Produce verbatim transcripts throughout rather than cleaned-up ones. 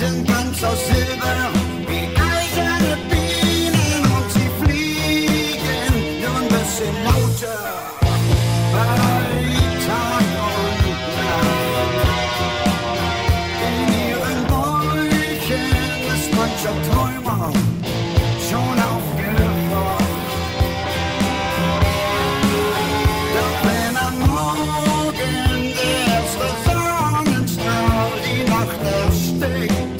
sind ganz aus Silber, wie eiserne Bienen und sie fliegen nur ein bisschen lauter bei Tag und Nacht. In ihren Bäuchen ist mancher Träumer schon aufgewacht. Doch wenn am Morgen der erste Sonnenstrahl die Nacht erstickt,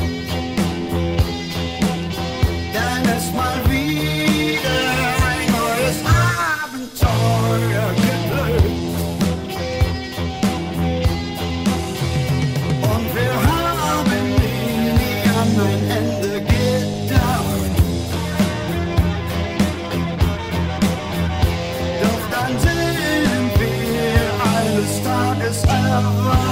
dann ist mal wieder ein neues Abenteuer geglückt. Und wir haben nie, nie an ein Ende gedacht. Doch dann sind wir eines Tages erwacht.